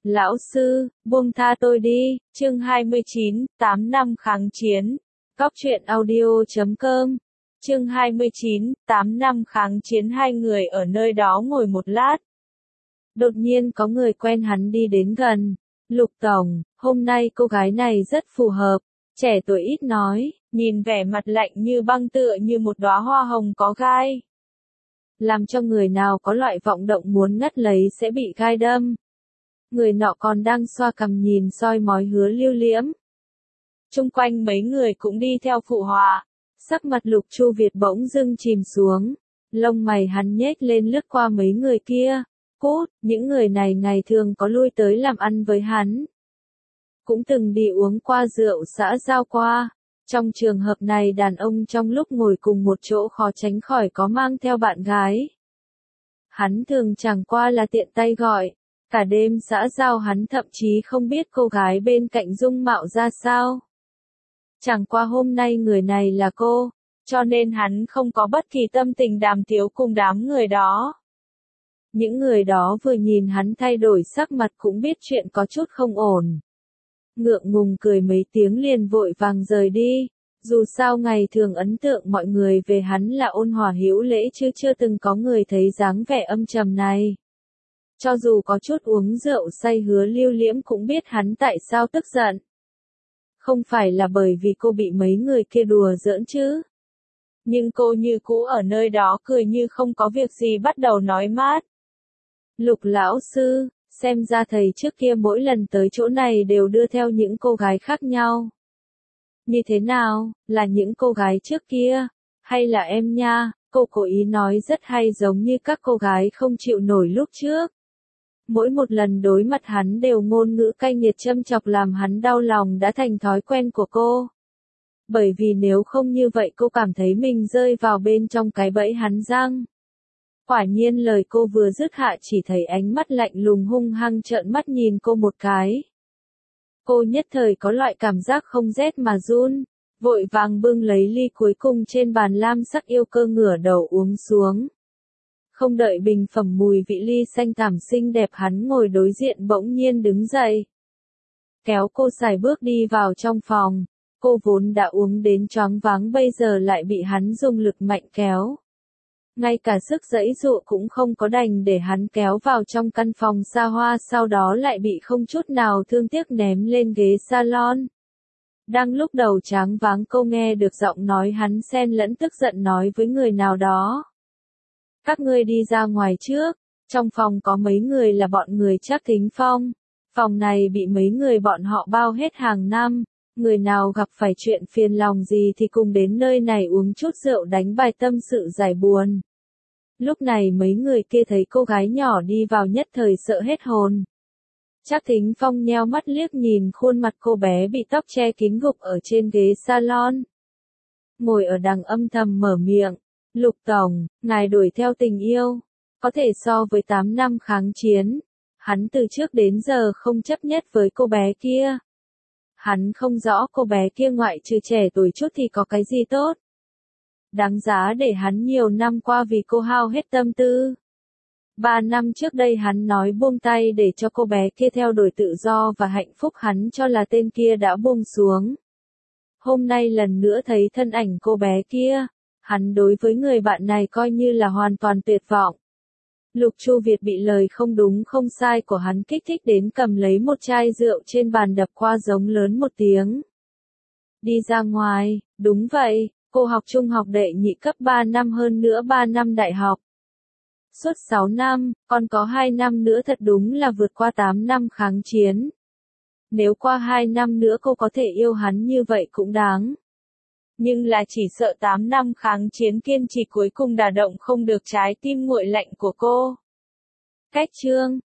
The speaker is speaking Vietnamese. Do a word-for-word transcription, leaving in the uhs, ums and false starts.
Lão sư, buông tha tôi đi, chương hai mươi chín, tám năm kháng chiến. Cóc truyện audio chấm com. Chương hai mươi chín, tám năm kháng chiến. Hai người ở nơi đó ngồi một lát. Đột nhiên có người quen hắn đi đến gần. Lục Tổng, hôm nay cô gái này rất phù hợp. Trẻ tuổi ít nói, nhìn vẻ mặt lạnh như băng tựa như một đóa hoa hồng có gai. Làm cho người nào có loại vọng động muốn ngắt lấy sẽ bị gai đâm. Người nọ còn đang xoa cằm nhìn soi mói Hứa Lưu Liễm. Chung quanh mấy người cũng đi theo phụ họa. Sắc mặt Lục Chu Việt bỗng dưng chìm xuống. Lông mày hắn nhếch lên lướt qua mấy người kia. Cút, những người này ngày thường có lui tới làm ăn với hắn. Cũng từng đi uống qua rượu xã giao qua. Trong trường hợp này đàn ông trong lúc ngồi cùng một chỗ khó tránh khỏi có mang theo bạn gái. Hắn thường chẳng qua là tiện tay gọi. Cả đêm xã giao hắn thậm chí không biết cô gái bên cạnh dung mạo ra sao. Chẳng qua hôm nay người này là cô, cho nên hắn không có bất kỳ tâm tình đàm tiếu cùng đám người đó. Những người đó vừa nhìn hắn thay đổi sắc mặt cũng biết chuyện có chút không ổn. Ngượng ngùng cười mấy tiếng liền vội vàng rời đi. Dù sao ngày thường ấn tượng mọi người về hắn là ôn hòa hữu lễ chứ chưa từng có người thấy dáng vẻ âm trầm này. Cho dù có chút uống rượu say Hứa Lưu Liễm cũng biết hắn tại sao tức giận. Không phải là bởi vì cô bị mấy người kia đùa giỡn chứ. Nhưng cô như cũ ở nơi đó cười như không có việc gì bắt đầu nói mát. Lục lão sư, xem ra thầy trước kia mỗi lần tới chỗ này đều đưa theo những cô gái khác nhau. Như thế nào, là những cô gái trước kia, hay là em nha, cô cố ý nói rất hay giống như các cô gái không chịu nổi lúc trước. Mỗi một lần đối mặt hắn đều ngôn ngữ cay nghiệt châm chọc làm hắn đau lòng đã thành thói quen của cô. Bởi vì nếu không như vậy cô cảm thấy mình rơi vào bên trong cái bẫy hắn giăng. Quả nhiên lời cô vừa dứt hạ chỉ thấy ánh mắt lạnh lùng hung hăng trợn mắt nhìn cô một cái. Cô nhất thời có loại cảm giác không rét mà run, vội vàng bưng lấy ly cuối cùng trên bàn lam sắc yêu cơ ngửa đầu uống xuống. Không đợi bình phẩm mùi vị ly xanh thẳm xinh đẹp hắn ngồi đối diện bỗng nhiên đứng dậy. Kéo cô xài bước đi vào trong phòng, cô vốn đã uống đến choáng váng bây giờ lại bị hắn dùng lực mạnh kéo. Ngay cả sức giãy giụa cũng không có đành để hắn kéo vào trong căn phòng xa hoa sau đó lại bị không chút nào thương tiếc ném lên ghế salon. Đang lúc đầu choáng váng cô nghe được giọng nói hắn xen lẫn tức giận nói với người nào đó. Các ngươi đi ra ngoài trước, trong phòng có mấy người là bọn người Trác Thính Phong. Phòng này bị mấy người bọn họ bao hết hàng năm, người nào gặp phải chuyện phiền lòng gì thì cùng đến nơi này uống chút rượu đánh bài tâm sự giải buồn. Lúc này mấy người kia thấy cô gái nhỏ đi vào nhất thời sợ hết hồn. Trác Thính Phong nheo mắt liếc nhìn khuôn mặt cô bé bị tóc che kín gục ở trên ghế salon. Ngồi ở đằng âm thầm mở miệng. Lục Tổng, ngài đuổi theo tình yêu, có thể so với tám năm kháng chiến. Hắn từ trước đến giờ không chấp nhất với cô bé kia. Hắn không rõ cô bé kia ngoại trừ trẻ tuổi chút thì có cái gì tốt. Đáng giá để hắn nhiều năm qua vì cô hao hết tâm tư. Ba năm trước đây hắn nói buông tay để cho cô bé kia theo đuổi tự do và hạnh phúc hắn cho là tên kia đã buông xuống. Hôm nay lần nữa thấy thân ảnh cô bé kia. Hắn đối với người bạn này coi như là hoàn toàn tuyệt vọng. Lục Chu Việt bị lời không đúng không sai của hắn kích thích đến cầm lấy một chai rượu trên bàn đập qua giống lớn một tiếng. Đi ra ngoài, đúng vậy, cô học trung học đệ nhị cấp ba năm hơn nữa ba năm đại học. Suốt sáu năm, còn có hai năm nữa thật đúng là vượt qua tám năm kháng chiến. Nếu qua hai năm nữa cô có thể yêu hắn như vậy cũng đáng. Nhưng là chỉ sợ tám năm kháng chiến kiên trì cuối cùng đả động không được trái tim nguội lạnh của cô. Cách chương,